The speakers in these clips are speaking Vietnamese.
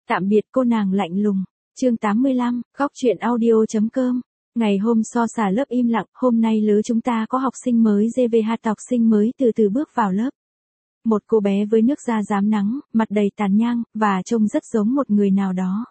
Tạm biệt cô nàng lạnh lùng. Chương 85, góc truyện audio.com. Ngày hôm so xả lớp im lặng, hôm nay lứa chúng ta có học sinh mới GVH, học sinh mới từ từ bước vào lớp. Một cô bé với nước da rám nắng, mặt đầy tàn nhang, và trông rất giống một người nào đó.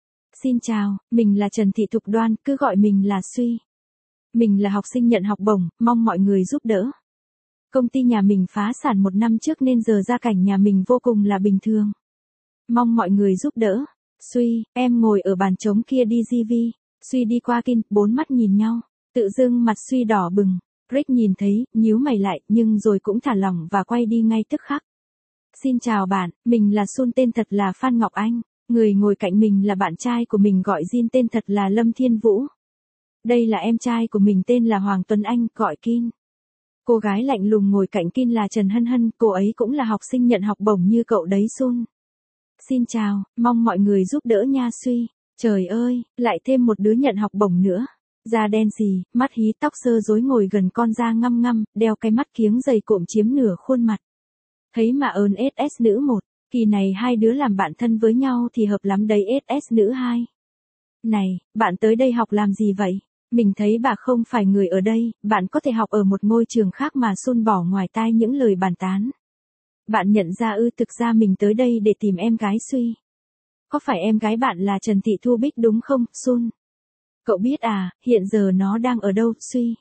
Xin chào, mình là Trần Thị Thục Đoan, cứ gọi mình là Suy. Mình là học sinh nhận học bổng, mong mọi người giúp đỡ. Công ty nhà mình phá sản 1 năm trước nên giờ gia cảnh nhà mình vô cùng là bình thường. Mong mọi người giúp đỡ. Suy, em ngồi ở bàn trống kia đi GV. Suy đi qua Kin, 4 mắt nhìn nhau. Tự dưng mặt Suy đỏ bừng. Rick nhìn thấy, nhíu mày lại, nhưng rồi cũng thả lỏng và quay đi ngay tức khắc. Xin chào bạn, mình là Sun, tên thật là Phan Ngọc Anh. Người ngồi cạnh mình là bạn trai của mình, gọi Jin, tên thật là Lâm Thiên Vũ. Đây là em trai của mình, tên là Hoàng Tuấn Anh, gọi Kin. Cô gái lạnh lùng ngồi cạnh Kin là Trần Hân Hân, cô ấy cũng là học sinh nhận học bổng như cậu đấy Sun. Xin chào, mong mọi người giúp đỡ nha Suy. Trời ơi, lại thêm một đứa nhận học bổng nữa. Da đen xì, mắt hí, tóc sơ rối, ngồi gần con da ngăm ngăm, đeo cái mắt kiếng dày cộm chiếm nửa khuôn mặt. Thấy mà ơn SS nữ 1, kỳ này hai đứa làm bạn thân với nhau thì hợp lắm đấy SS nữ 2. Này, bạn tới đây học làm gì vậy? Mình thấy bà không phải người ở đây, bạn có thể học ở một ngôi trường khác mà. Sun bỏ ngoài tai những lời bàn tán. Bạn nhận ra thực ra mình tới đây để tìm em gái Suy. Có phải em gái bạn là Trần Thị Thu Bích đúng không, Sun? Cậu biết à, hiện giờ nó đang ở đâu, Suy?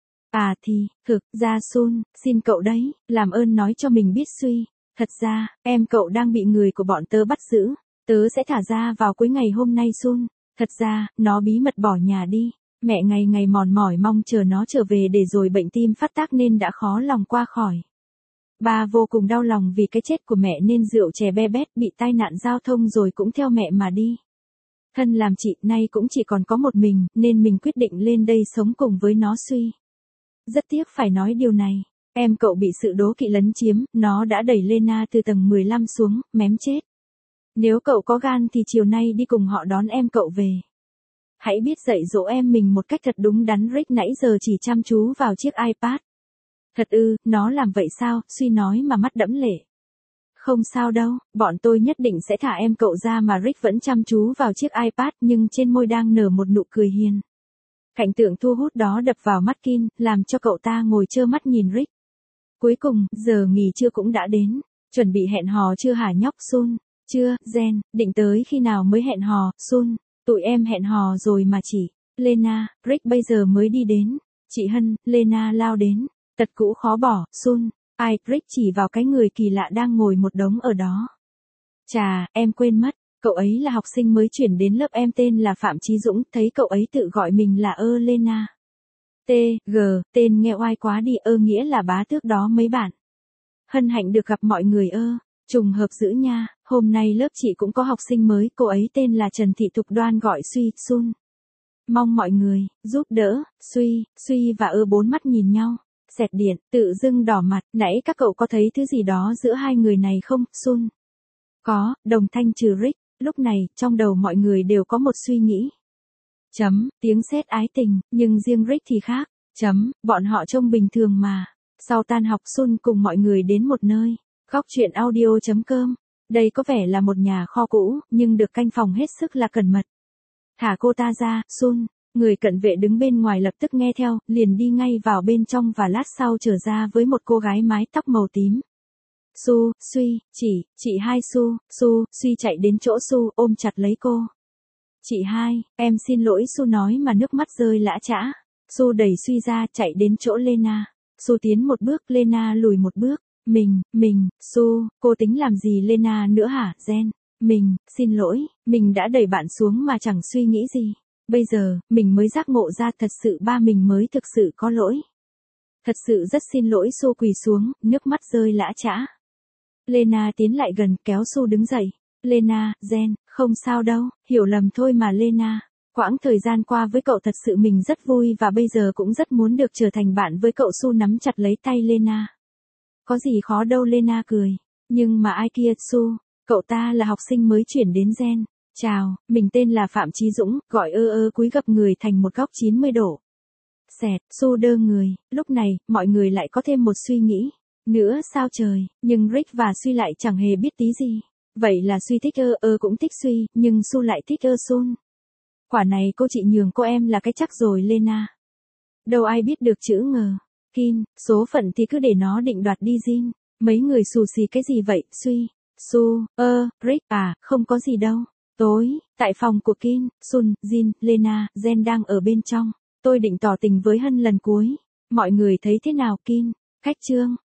À thì, thực ra Sun, xin cậu đấy, làm ơn nói cho mình biết Suy. Thật ra, em cậu đang bị người của bọn tớ bắt giữ. Tớ sẽ thả ra vào cuối ngày hôm nay Sun. Thật ra, nó bí mật bỏ nhà đi. Mẹ ngày ngày mòn mỏi mong chờ nó trở về để rồi bệnh tim phát tác nên đã khó lòng qua khỏi. Ba vô cùng đau lòng vì cái chết của mẹ nên rượu chè be bét, bị tai nạn giao thông rồi cũng theo mẹ mà đi. Thân làm chị nay cũng chỉ còn có một mình nên mình quyết định lên đây sống cùng với nó Suy. Rất tiếc phải nói điều này. Em cậu bị sự đố kỵ lấn chiếm, nó đã đẩy Lena từ tầng 15 xuống, mém chết. Nếu cậu có gan thì chiều nay đi cùng họ đón em cậu về. Hãy biết dạy dỗ em mình một cách thật đúng đắn. Rick nãy giờ chỉ chăm chú vào chiếc iPad. Thật nó làm vậy sao? Suy nói mà mắt đẫm lệ. Không sao đâu, bọn tôi nhất định sẽ thả em cậu ra mà. Rick vẫn chăm chú vào chiếc iPad nhưng trên môi đang nở một nụ cười hiền. Cảnh tượng thu hút đó đập vào mắt Kin, làm cho cậu ta ngồi trơ mắt nhìn Rick. Cuối cùng, giờ nghỉ trưa cũng đã đến. Chuẩn bị hẹn hò chưa hả nhóc Sun? Chưa, Jen, định tới khi nào mới hẹn hò, Sun? Tụi em hẹn hò rồi mà chị. Lena, Rick bây giờ mới đi đến. Chị Hân, Lena lao đến. Tật cũ khó bỏ, Sun. Ai? Rick chỉ vào cái người kỳ lạ đang ngồi một đống ở đó. Chà, em quên mất. Cậu ấy là học sinh mới chuyển đến lớp em, tên là Phạm Chí Dũng. Thấy cậu ấy tự gọi mình là Lena. Tên nghe oai quá đi. Nghĩa là bá tước đó mấy bạn. Hân hạnh được gặp mọi người. Trùng hợp dữ nha. Hôm nay lớp chị cũng có học sinh mới. Cô ấy tên là Trần Thị Thục Đoan, gọi Suy, Sun. Mong mọi người giúp đỡ. Suy và 4 mắt nhìn nhau. Xẹt điện, tự dưng đỏ mặt. Nãy các cậu có thấy thứ gì đó giữa hai người này không, Sun? Có, đồng thanh trừ Rick. Lúc này, trong đầu mọi người đều có một suy nghĩ. Tiếng sét ái tình, nhưng riêng Rick thì khác. Bọn họ trông bình thường mà. Sau tan học, Sun cùng mọi người đến một nơi. Góc truyện audio.com. Đây có vẻ là một nhà kho cũ, nhưng được canh phòng hết sức là cẩn mật. Thả cô ta ra, Sun. Người cận vệ đứng bên ngoài lập tức nghe theo, liền đi ngay vào bên trong và lát sau trở ra với một cô gái mái tóc màu tím. Suy, chị hai Suy chạy đến chỗ Su, ôm chặt lấy cô. Chị hai, em xin lỗi, Su nói mà nước mắt rơi lã chã. Su đẩy Suy ra, chạy đến chỗ Lena. Su tiến một bước, Lena lùi một bước. Su, cô tính làm gì Lena nữa hả, Jen? Xin lỗi, mình đã đẩy bạn xuống mà chẳng suy nghĩ gì. Bây giờ, mình mới giác ngộ ra thật sự ba mình mới thực sự có lỗi. Thật sự rất xin lỗi. Su quỳ xuống, nước mắt rơi lã chã. Lena tiến lại gần, kéo Su đứng dậy. Lena, Jen, không sao đâu, hiểu lầm thôi mà Lena. Quãng thời gian qua với cậu thật sự mình rất vui và bây giờ cũng rất muốn được trở thành bạn với cậu. Su nắm chặt lấy tay Lena. Có gì khó đâu, Lena cười. Nhưng mà ai kia, Su? Cậu ta là học sinh mới chuyển đến Jen. Chào, mình tên là Phạm Chí Dũng, gọi cúi gập người thành một góc 90 độ. Su đơ người, lúc này, mọi người lại có thêm một suy nghĩ. Nữa sao trời, nhưng Rick và Suy lại chẳng hề biết tí gì. Vậy là Suy thích cũng thích Suy, nhưng Su lại thích Sun. Quả này cô chị nhường cô em là cái chắc rồi Lena. Đâu ai biết được chữ ngờ. Kin, số phận thì cứ để nó định đoạt đi Jin. Mấy người xù xì cái gì vậy, Suy, Su, Rick à, không có gì đâu. Tối, tại phòng của Kin, Sun, Jin, Lena, Jen đang ở bên trong. Tôi định tỏ tình với Hân lần cuối. Mọi người thấy thế nào Kin? Khách trương,